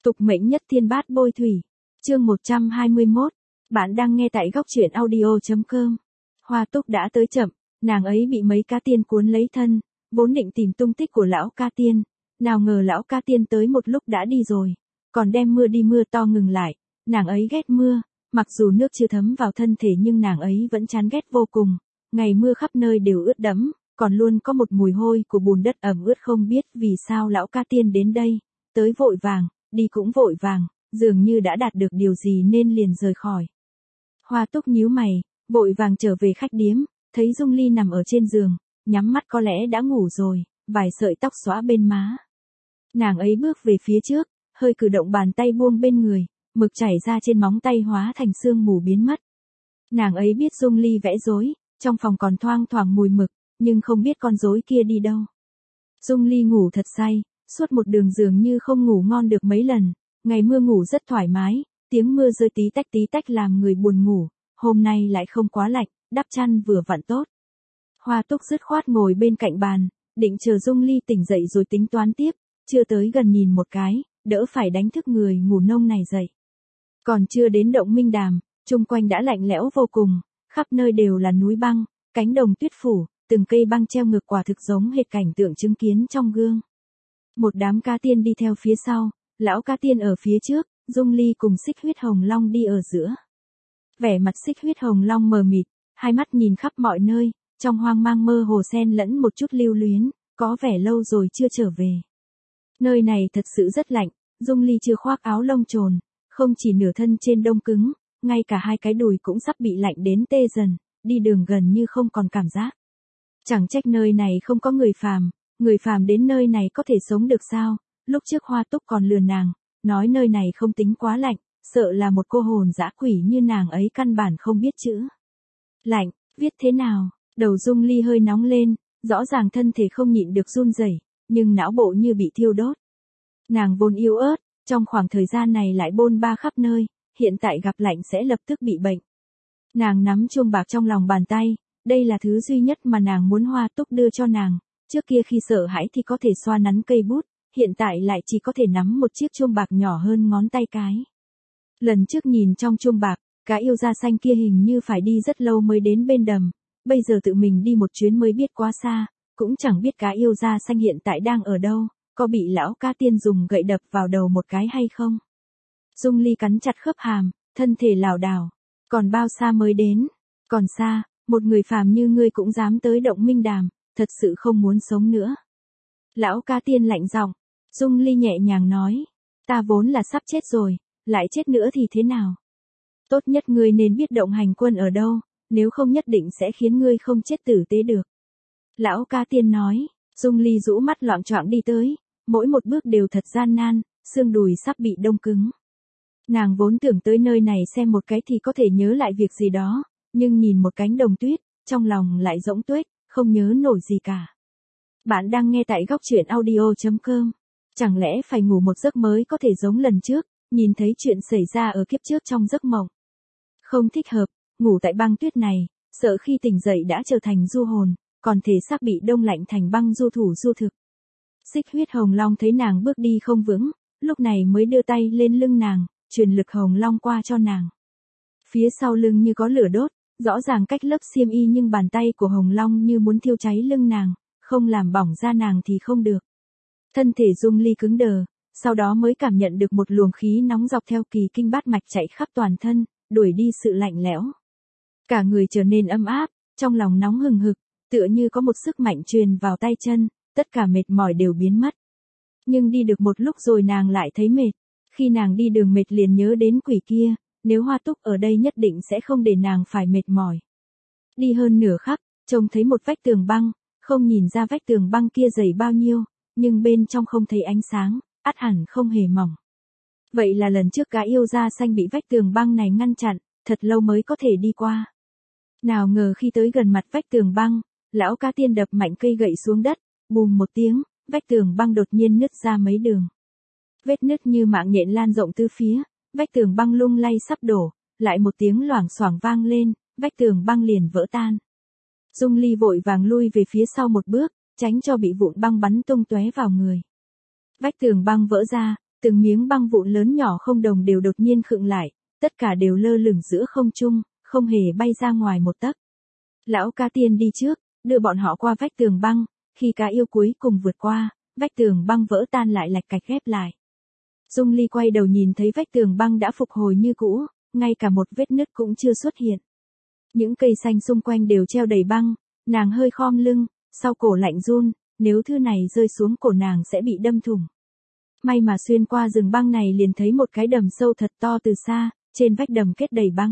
Tục mệnh nhất thiên bát bôi thủy. Chương 121. Bạn đang nghe tại góc truyện audio.com. Hoa Túc đã tới chậm, nàng ấy bị mấy cá tiên cuốn lấy thân, vốn định tìm tung tích của lão ca tiên, nào ngờ lão ca tiên tới một lúc đã đi rồi, còn đem mưa đi mưa to ngừng lại, nàng ấy ghét mưa, mặc dù nước chưa thấm vào thân thể nhưng nàng ấy vẫn chán ghét vô cùng, ngày mưa khắp nơi đều ướt đẫm, còn luôn có một mùi hôi của bùn đất ẩm ướt, không biết vì sao lão ca tiên đến đây, tới vội vàng, đi cũng vội vàng, dường như đã đạt được điều gì nên liền rời khỏi. Hoa Túc nhíu mày, vội vàng trở về khách điếm, thấy Dung Ly nằm ở trên giường, nhắm mắt có lẽ đã ngủ rồi, vài sợi tóc xõa bên má. Nàng ấy bước về phía trước, hơi cử động bàn tay buông bên người, mực chảy ra trên móng tay hóa thành sương mù biến mất. Nàng ấy biết Dung Ly vẽ rối, trong phòng còn thoang thoảng mùi mực, nhưng không biết con rối kia đi đâu. Dung Ly ngủ thật say, suốt một đường dường như không ngủ ngon được mấy lần, ngày mưa ngủ rất thoải mái, tiếng mưa rơi tí tách làm người buồn ngủ, hôm nay lại không quá lạnh, đắp chăn vừa vặn tốt. Hoa Túc dứt khoát ngồi bên cạnh bàn, định chờ Dung Ly tỉnh dậy rồi tính toán tiếp, chưa tới gần nhìn một cái, đỡ phải đánh thức người ngủ nông này dậy. Còn chưa đến động Minh Đàm, chung quanh đã lạnh lẽo vô cùng, khắp nơi đều là núi băng, cánh đồng tuyết phủ, từng cây băng treo ngược quả thực giống hệt cảnh tượng chứng kiến trong gương. Một đám ca tiên đi theo phía sau, lão ca tiên ở phía trước, Dung Ly cùng Xích Huyết Hồng Long đi ở giữa. Vẻ mặt Xích Huyết Hồng Long mờ mịt, hai mắt nhìn khắp mọi nơi, trong hoang mang mơ hồ xen lẫn một chút lưu luyến, có vẻ lâu rồi chưa trở về. Nơi này thật sự rất lạnh, Dung Ly chưa khoác áo lông trồn, không chỉ nửa thân trên đông cứng, ngay cả hai cái đùi cũng sắp bị lạnh đến tê dần, đi đường gần như không còn cảm giác. Chẳng trách nơi này không có người phàm đến nơi này có thể sống được sao? Lúc trước Hoa Túc còn lừa nàng, nói nơi này không tính quá lạnh, sợ là một cô hồn dã quỷ như nàng ấy căn bản không biết chữ. Lạnh, viết thế nào? Đầu Dung Ly hơi nóng lên, rõ ràng thân thể không nhịn được run rẩy, nhưng não bộ như bị thiêu đốt. Nàng vốn yếu ớt, trong khoảng thời gian này lại bôn ba khắp nơi, hiện tại gặp lạnh sẽ lập tức bị bệnh. Nàng nắm chuông bạc trong lòng bàn tay, đây là thứ duy nhất mà nàng muốn Hoa Túc đưa cho nàng, trước kia khi sợ hãi thì có thể xoa nắn cây bút, hiện tại lại chỉ có thể nắm một chiếc chuông bạc nhỏ hơn ngón tay cái. Lần trước nhìn trong chuông bạc, cá yêu da xanh kia hình như phải đi rất lâu mới đến bên đầm, bây giờ tự mình đi một chuyến mới biết quá xa, cũng chẳng biết cá yêu da xanh hiện tại đang ở đâu, có bị lão ca tiên dùng gậy đập vào đầu một cái hay không. Dung Ly cắn chặt khớp hàm, thân thể lảo đảo, còn bao xa mới đến, còn xa, một người phàm như ngươi cũng dám tới động Minh Đàm, thật sự không muốn sống nữa. Lão ca tiên lạnh giọng, Dung Ly nhẹ nhàng nói, ta vốn là sắp chết rồi, lại chết nữa thì thế nào? Tốt nhất ngươi nên biết động hành quân ở đâu, nếu không nhất định sẽ khiến ngươi không chết tử tế được. Lão ca tiên nói, Dung Ly rũ mắt loạng choạng đi tới, mỗi một bước đều thật gian nan, xương đùi sắp bị đông cứng. Nàng vốn tưởng tới nơi này xem một cái thì có thể nhớ lại việc gì đó, nhưng nhìn một cánh đồng tuyết, trong lòng lại rỗng tuếch, không nhớ nổi gì cả. Bạn đang nghe tại góc truyện audio.com. Chẳng lẽ phải ngủ một giấc mới có thể giống lần trước, nhìn thấy chuyện xảy ra ở kiếp trước trong giấc mộng. Không thích hợp, ngủ tại băng tuyết này, sợ khi tỉnh dậy đã trở thành du hồn, còn thể xác bị đông lạnh thành băng du thủ du thực. Xích Huyết Hồng Long thấy nàng bước đi không vững, lúc này mới đưa tay lên lưng nàng, truyền lực Hồng Long qua cho nàng. Phía sau lưng như có lửa đốt, rõ ràng cách lớp xiêm y nhưng bàn tay của Hồng Long như muốn thiêu cháy lưng nàng, không làm bỏng da nàng thì không được. Thân thể Dung Ly cứng đờ, sau đó mới cảm nhận được một luồng khí nóng dọc theo kỳ kinh bát mạch chạy khắp toàn thân, đuổi đi sự lạnh lẽo. Cả người trở nên ấm áp, trong lòng nóng hừng hực, tựa như có một sức mạnh truyền vào tay chân, tất cả mệt mỏi đều biến mất. Nhưng đi được một lúc rồi nàng lại thấy mệt, khi nàng đi đường mệt liền nhớ đến quỷ kia, nếu Hoa Túc ở đây nhất định sẽ không để nàng phải mệt mỏi. Đi hơn nửa khắc, trông thấy một vách tường băng, không nhìn ra vách tường băng kia dày bao nhiêu, nhưng bên trong không thấy ánh sáng, ắt hẳn không hề mỏng. Vậy là lần trước cá yêu da xanh bị vách tường băng này ngăn chặn, thật lâu mới có thể đi qua. Nào ngờ khi tới gần mặt vách tường băng, lão ca tiên đập mạnh cây gậy xuống đất, bùm một tiếng, vách tường băng đột nhiên nứt ra mấy đường. Vết nứt như mạng nhện lan rộng tứ phía, vách tường băng lung lay sắp đổ, lại một tiếng loảng xoảng vang lên, vách tường băng liền vỡ tan. Dung Ly vội vàng lui về phía sau một bước, tránh cho bị vụn băng bắn tung tóe vào người. Vách tường băng vỡ ra, Từng miếng băng vụn lớn nhỏ không đồng đều đột nhiên khựng lại, tất cả đều lơ lửng giữa không trung, không hề bay ra ngoài một tấc. Lão Cá Tiên đi trước, đưa bọn họ qua vách tường băng, khi cá yêu cuối cùng vượt qua, vách tường băng vỡ tan lại lạch cạch ghép lại. Dung Ly quay đầu nhìn thấy vách tường băng đã phục hồi như cũ, ngay cả một vết nứt cũng chưa xuất hiện. Những cây xanh xung quanh đều treo đầy băng, nàng hơi khom lưng, sau cổ lạnh run, nếu thứ này rơi xuống cổ nàng sẽ bị đâm thủng. May mà xuyên qua rừng băng này liền thấy một cái đầm sâu thật to từ xa, trên vách đầm kết đầy băng.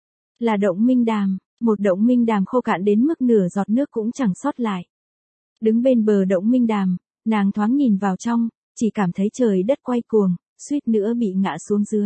Là động minh đàm, một động minh đàm khô cạn đến mức nửa giọt nước cũng chẳng sót lại. Đứng bên bờ động minh đàm, nàng thoáng nhìn vào trong, chỉ cảm thấy trời đất quay cuồng, suýt nữa bị ngã xuống dưới.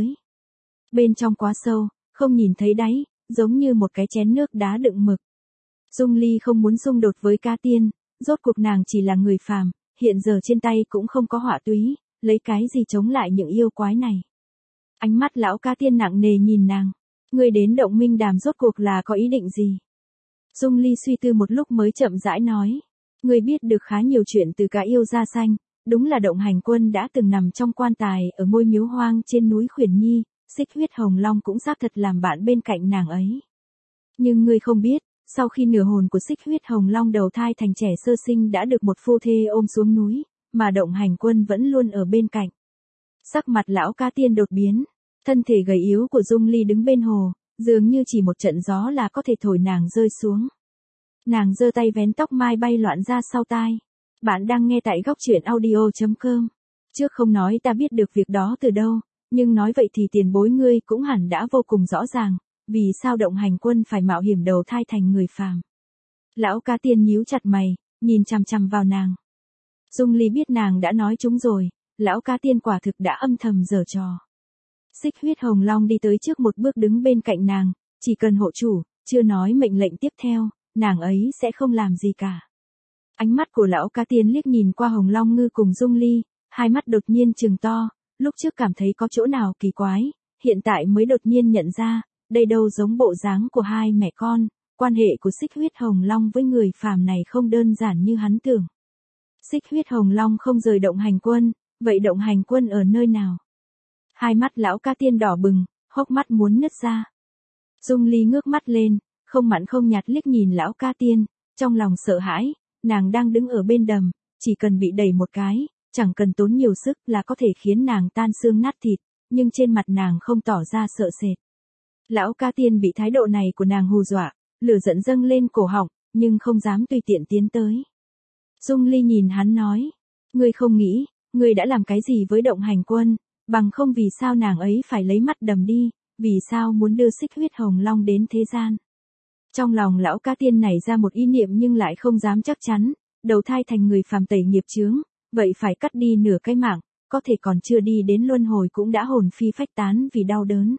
Bên trong quá sâu, không nhìn thấy đáy, giống như một cái chén nước đá đựng mực. Dung Ly không muốn xung đột với Cá Tiên, rốt cuộc nàng chỉ là người phàm, hiện giờ trên tay cũng không có họa túy, lấy cái gì chống lại những yêu quái này. Ánh mắt lão Cá Tiên nặng nề nhìn nàng, ngươi đến động minh đàm rốt cuộc là có ý định gì? Dung Ly suy tư một lúc mới chậm rãi nói, ngươi biết được khá nhiều chuyện từ cá yêu da xanh, đúng là Động Hành Quân đã từng nằm trong quan tài ở ngôi miếu hoang trên núi Khuyển Nhi, Xích Huyết Hồng Long cũng xác thật làm bạn bên cạnh nàng ấy. Nhưng ngươi không biết, sau khi nửa hồn của Xích Huyết Hồng Long đầu thai thành trẻ sơ sinh đã được một phu thê ôm xuống núi, mà Động Hành Quân vẫn luôn ở bên cạnh. Sắc mặt lão Cá Tiên đột biến, thân thể gầy yếu của Dung Ly đứng bên hồ, dường như chỉ một trận gió là có thể thổi nàng rơi xuống. Nàng giơ tay vén tóc mai bay loạn ra sau tai. Bạn đang nghe tại góc truyện audio.com. Trước không nói ta biết được việc đó từ đâu, nhưng nói vậy thì tiền bối ngươi cũng hẳn đã vô cùng rõ ràng, vì sao Động Hành Quân phải mạo hiểm đầu thai thành người phàm. Lão Cá Tiên nhíu chặt mày, nhìn chằm chằm vào nàng. Dung Ly biết nàng đã nói chúng rồi, lão Cá Tiên quả thực đã âm thầm giở trò. Xích Huyết Hồng Long đi tới trước một bước đứng bên cạnh nàng, chỉ cần hộ chủ, chưa nói mệnh lệnh tiếp theo, nàng ấy sẽ không làm gì cả. Ánh mắt của lão Cá Tiên liếc nhìn qua Hồng Long Ngư cùng Dung Ly, hai mắt đột nhiên trừng to, lúc trước cảm thấy có chỗ nào kỳ quái, hiện tại mới đột nhiên nhận ra, đây đâu giống bộ dáng của hai mẹ con, quan hệ của Xích Huyết Hồng Long với người phàm này không đơn giản như hắn tưởng. Xích Huyết Hồng Long không rời Động Hành Quân, vậy Động Hành Quân ở nơi nào? Hai mắt lão Cá Tiên đỏ bừng, hốc mắt muốn nứt ra. Dung Ly ngước mắt lên, không mặn không nhạt liếc nhìn lão Cá Tiên, trong lòng sợ hãi, nàng đang đứng ở bên đầm, chỉ cần bị đẩy một cái, chẳng cần tốn nhiều sức là có thể khiến nàng tan xương nát thịt, nhưng trên mặt nàng không tỏ ra sợ sệt. Lão Cá Tiên bị thái độ này của nàng hù dọa, lửa giận dâng lên cổ họng, nhưng không dám tùy tiện tiến tới. Dung Ly nhìn hắn nói, ngươi không nghĩ, ngươi đã làm cái gì với Động Hành Quân, bằng không vì sao nàng ấy phải lấy mắt đầm đi, vì sao muốn đưa Xích Huyết Hồng Long đến thế gian. Trong lòng lão Cá Tiên nảy ra một ý niệm nhưng lại không dám chắc chắn, đầu thai thành người phàm tẩy nghiệp chướng, vậy phải cắt đi nửa cái mạng, có thể còn chưa đi đến luân hồi cũng đã hồn phi phách tán vì đau đớn.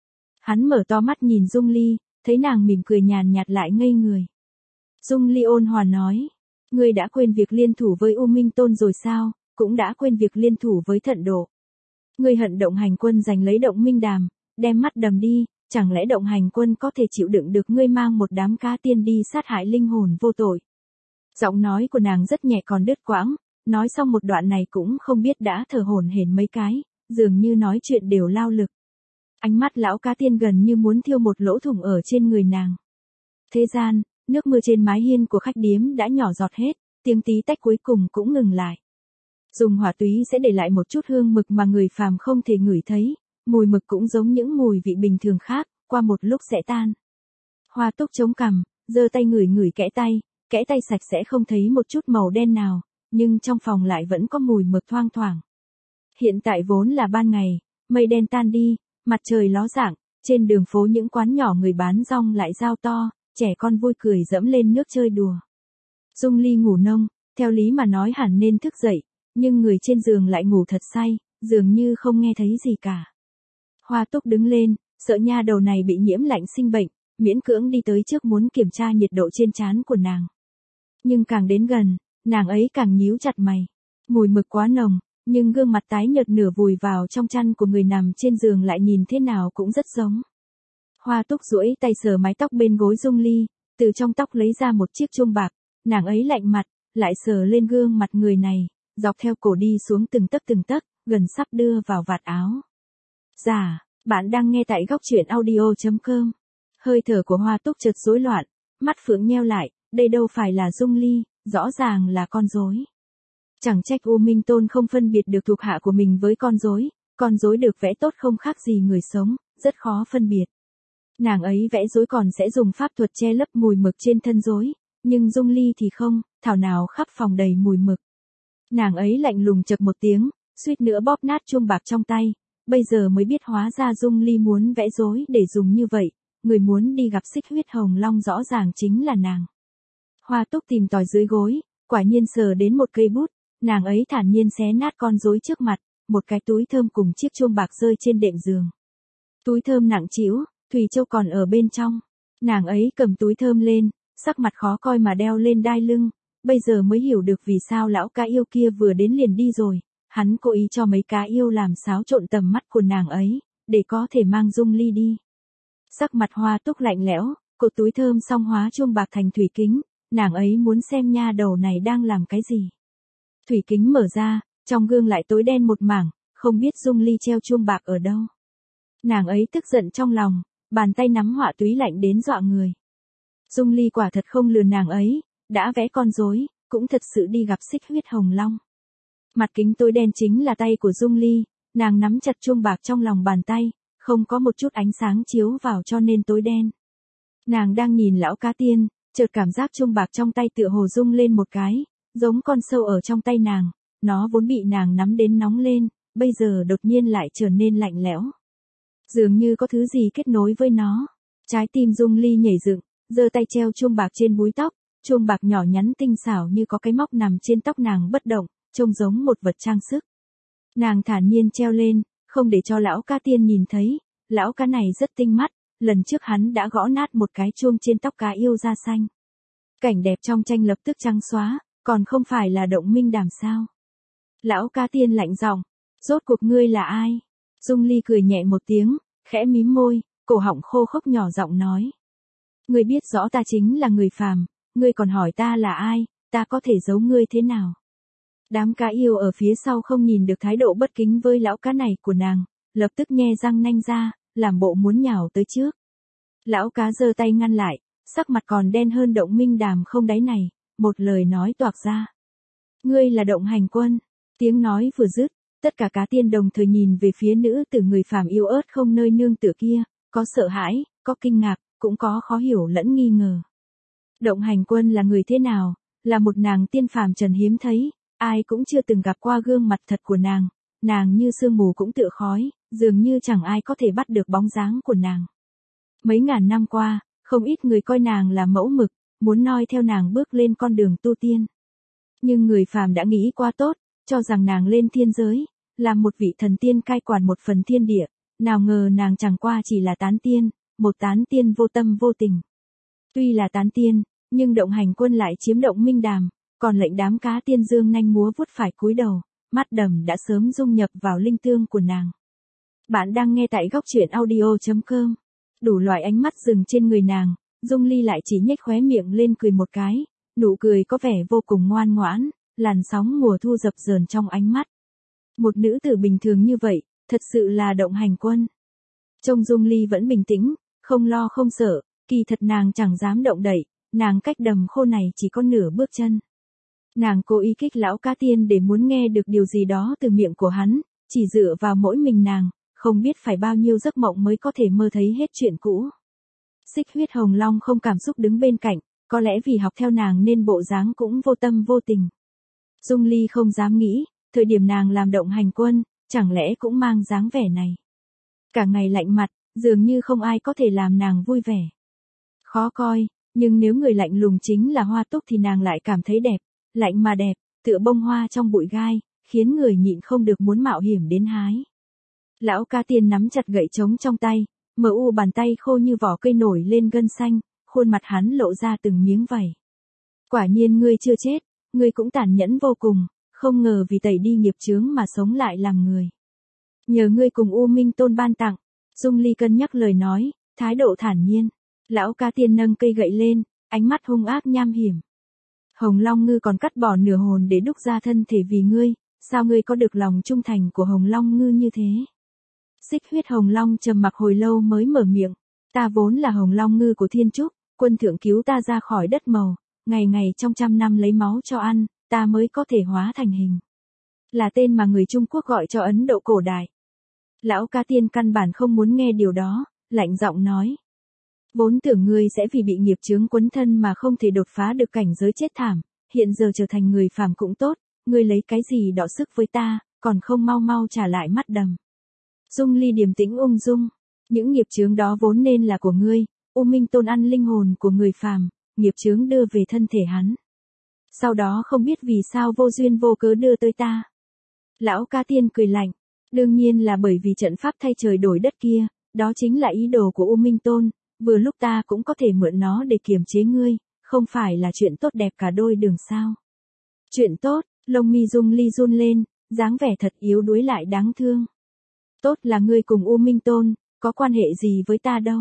Hắn mở to mắt nhìn Dung Ly, thấy nàng mỉm cười nhàn nhạt lại ngây người. Dung Ly ôn hòa nói, ngươi đã quên việc liên thủ với U Minh Tôn rồi sao, cũng đã quên việc liên thủ với Thận Độ. Ngươi hận Động Hành Quân giành lấy Động Minh Đàm, đem mắt đầm đi, chẳng lẽ Động Hành Quân có thể chịu đựng được ngươi mang một đám cá tiên đi sát hại linh hồn vô tội. Giọng nói của nàng rất nhẹ còn đứt quãng, nói xong một đoạn này cũng không biết đã thở hổn hển mấy cái, dường như nói chuyện đều lao lực. Ánh mắt lão Cá Tiên gần như muốn thiêu một lỗ thủng ở trên người nàng. Thế gian, nước mưa trên mái hiên của khách điếm đã nhỏ giọt hết, tiếng tí tách cuối cùng cũng ngừng lại. Dùng hỏa túy sẽ để lại một chút hương mực mà người phàm không thể ngửi thấy, mùi mực cũng giống những mùi vị bình thường khác, qua một lúc sẽ tan. Hoa Túc chống cằm, giơ tay ngửi ngửi kẽ tay sạch sẽ không thấy một chút màu đen nào, nhưng trong phòng lại vẫn có mùi mực thoang thoảng. Hiện tại vốn là ban ngày, mây đen tan đi, mặt trời ló dạng, trên đường phố những quán nhỏ người bán rong lại rao to, trẻ con vui cười dẫm lên nước chơi đùa. Dung Ly ngủ nông, theo lý mà nói hẳn nên thức dậy, nhưng người trên giường lại ngủ thật say, dường như không nghe thấy gì cả. Hoa Túc đứng lên, sợ nha đầu này bị nhiễm lạnh sinh bệnh, miễn cưỡng đi tới trước muốn kiểm tra nhiệt độ trên trán của nàng. Nhưng càng đến gần, nàng ấy càng nhíu chặt mày. Mùi mực quá nồng, nhưng gương mặt tái nhợt nửa vùi vào trong chăn của người nằm trên giường lại nhìn thế nào cũng rất giống. Hoa Túc duỗi tay sờ mái tóc bên gối Dung Ly, từ trong tóc lấy ra một chiếc chuông bạc, nàng ấy lạnh mặt, lại sờ lên gương mặt người này, dọc theo cổ đi xuống từng tấc, gần sắp đưa vào vạt áo. Dạ, bạn đang nghe tại góc truyện audio.com. Hơi thở của Hoa Túc chợt rối loạn, mắt phượng nheo lại, đây đâu phải là Dung Ly, rõ ràng là con rối. Chẳng trách U Minh Tôn không phân biệt được thuộc hạ của mình với con rối được vẽ tốt không khác gì người sống, rất khó phân biệt. Nàng ấy vẽ rối còn sẽ dùng pháp thuật che lấp mùi mực trên thân rối, nhưng Dung Ly thì không, thảo nào khắp phòng đầy mùi mực. Nàng ấy lạnh lùng chậc một tiếng, suýt nữa bóp nát chuông bạc trong tay, bây giờ mới biết hóa ra Dung Ly muốn vẽ rối để dùng như vậy, người muốn đi gặp Xích Huyết Hồng Long rõ ràng chính là nàng. Hoa Túc tìm tòi dưới gối, quả nhiên sờ đến một cây bút, nàng ấy thản nhiên xé nát con rối trước mặt, một cái túi thơm cùng chiếc chuông bạc rơi trên đệm giường. Túi thơm nặng trĩu, Thùy Châu còn ở bên trong. Nàng ấy cầm túi thơm lên, sắc mặt khó coi mà đeo lên đai lưng, bây giờ mới hiểu được vì sao lão cá yêu kia vừa đến liền đi rồi, hắn cố ý cho mấy cá yêu làm xáo trộn tầm mắt của nàng ấy, để có thể mang Dung Ly đi. Sắc mặt Hoa Túc lạnh lẽo, cột túi thơm xong hóa chuông bạc thành thủy kính, nàng ấy muốn xem nha đầu này đang làm cái gì. Thủy kính mở ra, trong gương lại tối đen một mảng, không biết Dung Ly treo chuông bạc ở đâu. Nàng ấy tức giận trong lòng, bàn tay nắm họa túy lạnh đến dọa người. Dung Ly quả thật không lừa nàng ấy, đã vẽ con rối, cũng thật sự đi gặp Xích Huyết Hồng Long. Mặt kính tối đen chính là tay của Dung Ly, nàng nắm chặt chuông bạc trong lòng bàn tay, không có một chút ánh sáng chiếu vào cho nên tối đen. Nàng đang nhìn lão cá tiên, chợt cảm giác chuông bạc trong tay tựa hồ rung lên một cái, giống con sâu ở trong tay nàng, nó vốn bị nàng nắm đến nóng lên, bây giờ đột nhiên lại trở nên lạnh lẽo. Dường như có thứ gì kết nối với nó. Trái tim Dung Ly nhảy dựng, giơ tay treo chuông bạc trên búi tóc, chuông bạc nhỏ nhắn tinh xảo như có cái móc nằm trên tóc nàng bất động, trông giống một vật trang sức. Nàng thản nhiên treo lên, không để cho lão cá tiên nhìn thấy, lão cá này rất tinh mắt, lần trước hắn đã gõ nát một cái chuông trên tóc cá yêu da xanh. Cảnh đẹp trong tranh lập tức trắng xóa, còn không phải là Động Minh Đàm sao? Lão cá tiên lạnh giọng, rốt cuộc ngươi là ai? Dung Ly cười nhẹ một tiếng, khẽ mím môi, cổ họng khô khốc nhỏ giọng nói. Ngươi biết rõ ta chính là người phàm, ngươi còn hỏi ta là ai, ta có thể giấu ngươi thế nào? Đám cá yêu ở phía sau không nhìn được thái độ bất kính với lão cá này của nàng, lập tức nhe răng nanh ra, làm bộ muốn nhào tới trước. Lão cá giơ tay ngăn lại, sắc mặt còn đen hơn Động Minh Đàm không đáy này, một lời nói toạc ra. Ngươi là Động Hành Quân. Tiếng nói vừa dứt, tất cả cá tiên đồng thời nhìn về phía nữ tử người phàm yêu ớt không nơi nương tựa kia, có sợ hãi, có kinh ngạc, cũng có khó hiểu lẫn nghi ngờ. Động Hành Quân là người thế nào? Là một nàng tiên phàm trần hiếm thấy, ai cũng chưa từng gặp qua gương mặt thật của nàng như sương mù cũng tựa khói, dường như chẳng ai có thể bắt được bóng dáng của nàng. Mấy ngàn năm qua, không ít người coi nàng là mẫu mực, muốn noi theo nàng bước lên con đường tu tiên. Nhưng người phàm đã nghĩ quá tốt, cho rằng nàng lên thiên giới, là một vị thần tiên cai quản một phần thiên địa, nào ngờ nàng chẳng qua chỉ là tán tiên, một tán tiên vô tâm vô tình. Tuy là tán tiên, nhưng Động Hành Quân lại chiếm Động Minh Đàm, còn lệnh đám cá tiên dương nanh múa vuốt phải cúi đầu, mắt đầm đã sớm dung nhập vào linh tương của nàng. Bạn đang nghe tại góc truyện audio.com. Đủ loại ánh mắt dừng trên người nàng, Dung Ly lại chỉ nhếch khóe miệng lên cười một cái, nụ cười có vẻ vô cùng ngoan ngoãn, làn sóng mùa thu dập dờn trong ánh mắt. Một nữ tử bình thường như vậy, thật sự là Động Hành Quân. Trông Dung Ly vẫn bình tĩnh, không lo không sợ, kỳ thật nàng chẳng dám động đậy, nàng cách đầm khô này chỉ có nửa bước chân. Nàng cố ý kích lão cá tiên để muốn nghe được điều gì đó từ miệng của hắn, chỉ dựa vào mỗi mình nàng, không biết phải bao nhiêu giấc mộng mới có thể mơ thấy hết chuyện cũ. Xích Huyết Hồng Long không cảm xúc đứng bên cạnh, có lẽ vì học theo nàng nên bộ dáng cũng vô tâm vô tình. Dung Ly không dám nghĩ, thời điểm nàng làm Động Hành Quân, chẳng lẽ cũng mang dáng vẻ này. Cả ngày lạnh mặt, dường như không ai có thể làm nàng vui vẻ. Khó coi, nhưng nếu người lạnh lùng chính là Hoa Túc thì nàng lại cảm thấy đẹp, lạnh mà đẹp, tựa bông hoa trong bụi gai, khiến người nhịn không được muốn mạo hiểm đến hái. Lão cá tiên nắm chặt gậy trống trong tay, mờ u bàn tay khô như vỏ cây nổi lên gân xanh, khuôn mặt hắn lộ ra từng miếng vảy. Quả nhiên ngươi chưa chết, ngươi cũng tàn nhẫn vô cùng, không ngờ vì tẩy đi nghiệp chướng mà sống lại làm người. Nhờ ngươi cùng U Minh Tôn ban tặng, Dung Ly cân nhắc lời nói, thái độ thản nhiên. Lão cá tiên nâng cây gậy lên, ánh mắt hung ác nham hiểm. Hồng Long ngư còn cắt bỏ nửa hồn để đúc ra thân thể vì ngươi, Sao ngươi có được lòng trung thành của Hồng Long Ngư như thế? Xích huyết Hồng Long trầm mặc hồi lâu mới mở miệng. Ta vốn là Hồng Long Ngư của Thiên Trúc, quân thượng cứu ta ra khỏi đất màu, ngày ngày trong 100 năm lấy máu cho ăn, ta mới có thể hóa thành hình. Là tên mà người Trung Quốc gọi cho Ấn Độ cổ đại. Lão Ca Tiên căn bản không muốn nghe điều đó, lạnh giọng nói. Vốn tưởng ngươi sẽ vì bị nghiệp chướng quấn thân mà không thể đột phá được cảnh giới chết thảm, hiện giờ trở thành người phàm cũng tốt, ngươi lấy cái gì đọ sức với ta, còn không mau mau trả lại mắt đầm. Dung Ly điềm tĩnh ung dung, những nghiệp chướng đó vốn nên là của ngươi, U Minh Tôn ăn linh hồn của người phàm, nghiệp chướng đưa về thân thể hắn. Sau đó không biết vì sao vô duyên vô cớ đưa tới ta. Lão Ca Tiên cười lạnh, đương nhiên là bởi vì trận pháp thay trời đổi đất kia, đó chính là ý đồ của U Minh Tôn, vừa lúc ta cũng có thể mượn nó để kiềm chế ngươi, không phải là chuyện tốt đẹp cả đôi đường sao. Chuyện tốt, lông mi Dung Ly run lên, dáng vẻ thật yếu đuối lại đáng thương. Tốt là ngươi cùng U Minh Tôn, có quan hệ gì với ta đâu.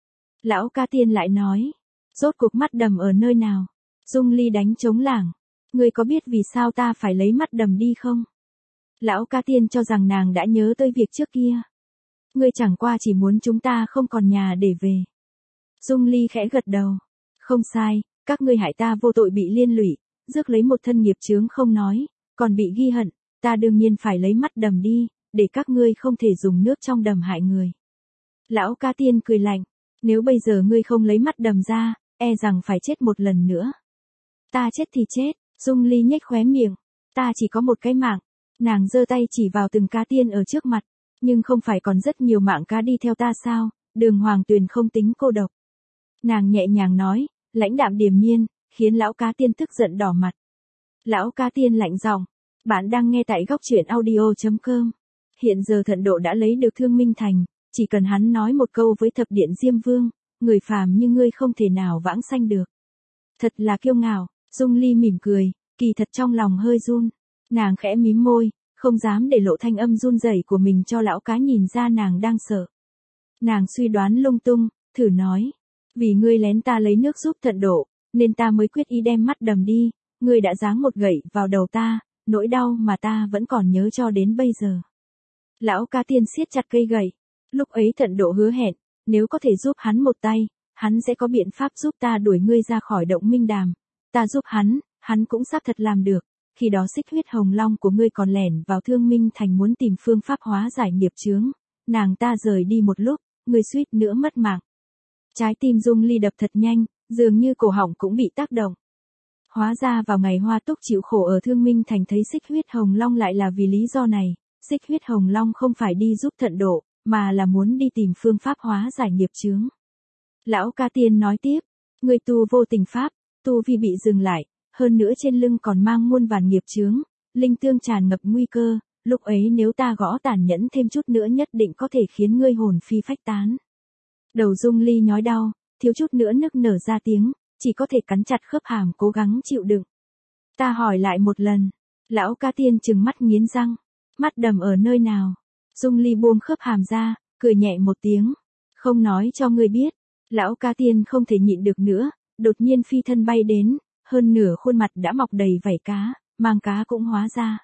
Lão Ca Tiên lại nói, rốt cuộc mắt đầm ở nơi nào? Dung Ly đánh trống lảng, ngươi có biết vì sao ta phải lấy mắt đầm đi không? Lão Ca Tiên cho rằng nàng đã nhớ tới việc trước kia. Ngươi chẳng qua chỉ muốn chúng ta không còn nhà để về. Dung Ly khẽ gật đầu. Không sai, các ngươi hại ta vô tội bị liên lụy, rước lấy một thân nghiệp chướng không nói, còn bị ghi hận, ta đương nhiên phải lấy mắt đầm đi, để các ngươi không thể dùng nước trong đầm hại người. Lão Ca Tiên cười lạnh, nếu bây giờ ngươi không lấy mắt đầm ra, e rằng phải chết một lần nữa. Ta chết thì chết, Dung Ly nhếch khóe miệng, ta chỉ có một cái mạng. Nàng giơ tay chỉ vào từng cá tiên ở trước mặt, nhưng không phải còn rất nhiều mạng cá đi theo ta sao, Đường Hoàng Tuyền không tính cô độc. Nàng nhẹ nhàng nói, lãnh đạm điềm nhiên, khiến lão Cá Tiên tức giận đỏ mặt. Lão Cá Tiên lạnh giọng, bạn đang nghe tại góc truyện audio.com. Hiện giờ Thận Độ đã lấy được Thương Minh Thành, chỉ cần hắn nói một câu với Thập Điện Diêm Vương, người phàm như ngươi không thể nào vãng sanh được. Thật là kiêu ngạo, Dung Ly mỉm cười, kỳ thật trong lòng hơi run. Nàng khẽ mím môi, không dám để lộ thanh âm run rẩy của mình cho lão cá nhìn ra nàng đang sợ. Nàng suy đoán lung tung, thử nói. Vì ngươi lén ta lấy nước giúp Thận Độ, nên ta mới quyết ý đem mắt đầm đi, ngươi đã giáng một gậy vào đầu ta, nỗi đau mà ta vẫn còn nhớ cho đến bây giờ. Lão Cá Tiên siết chặt cây gậy. Lúc ấy Thận Độ hứa hẹn, nếu có thể giúp hắn một tay, hắn sẽ có biện pháp giúp ta đuổi ngươi ra khỏi động Minh Đàm. Ta giúp hắn cũng sắp thật làm được. Khi đó xích huyết Hồng Long của ngươi còn lẻn vào Thương Minh Thành muốn tìm phương pháp hóa giải nghiệp chướng. Nàng ta rời đi một lúc, ngươi suýt nữa mất mạng. Trái tim Dung Ly đập thật nhanh, dường như cổ họng cũng bị tác động. Hóa ra vào ngày Hoa Túc chịu khổ ở Thương Minh Thành thấy xích huyết Hồng Long lại là vì lý do này. Xích huyết Hồng Long không phải đi giúp Thận Độ, mà là muốn đi tìm phương pháp hóa giải nghiệp chướng. Lão Cá Tiên nói tiếp, ngươi tu vô tình pháp, tu vi bị dừng lại. Hơn nữa trên lưng còn mang muôn vàn nghiệp chướng, linh tương tràn ngập nguy cơ, lúc ấy nếu ta gõ tàn nhẫn thêm chút nữa nhất định có thể khiến ngươi hồn phi phách tán. Đầu Dung Ly nhói đau, thiếu chút nữa nức nở ra tiếng, chỉ có thể cắn chặt khớp hàm cố gắng chịu đựng. Ta hỏi lại một lần, lão Cá Tiên trừng mắt nghiến răng, mắt đầm ở nơi nào? Dung Ly buông khớp hàm ra, cười nhẹ một tiếng, không nói cho ngươi biết. Lão Cá Tiên không thể nhịn được nữa, đột nhiên phi thân bay đến. Hơn nửa khuôn mặt đã mọc đầy vảy cá, mang cá cũng hóa ra.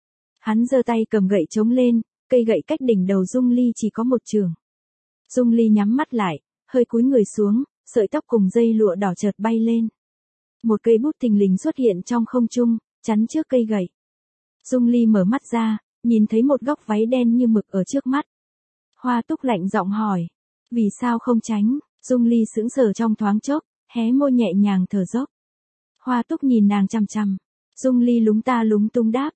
Hắn giơ tay cầm gậy chống lên, cây gậy cách đỉnh đầu Dung Ly chỉ có một chưởng. Dung Ly nhắm mắt lại, hơi cúi người xuống, sợi tóc cùng dây lụa đỏ chợt bay lên. Một cây bút thình lình xuất hiện trong không trung, chắn trước cây gậy. Dung Ly mở mắt ra, nhìn thấy một góc váy đen như mực ở trước mắt. Hoa Túc lạnh giọng hỏi, vì sao không tránh? Dung Ly sững sờ trong thoáng chốc, hé môi nhẹ nhàng thở dốc. Hoa Túc nhìn nàng chằm chằm. Dung Ly lúng tung đáp.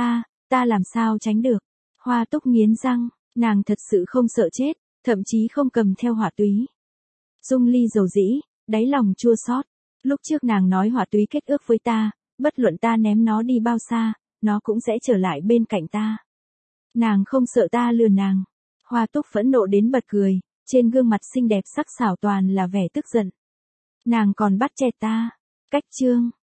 Ta làm sao tránh được. Hoa Túc nghiến răng, nàng thật sự không sợ chết, thậm chí không cầm theo hỏa túy. Dung Ly dầu dĩ, đáy lòng chua xót. Lúc trước nàng nói hỏa túy kết ước với ta, bất luận ta ném nó đi bao xa, nó cũng sẽ trở lại bên cạnh ta. Nàng không sợ ta lừa nàng. Hoa Túc phẫn nộ đến bật cười, trên gương mặt xinh đẹp sắc sảo toàn là vẻ tức giận. Nàng còn bắt chẹt ta. Cách chương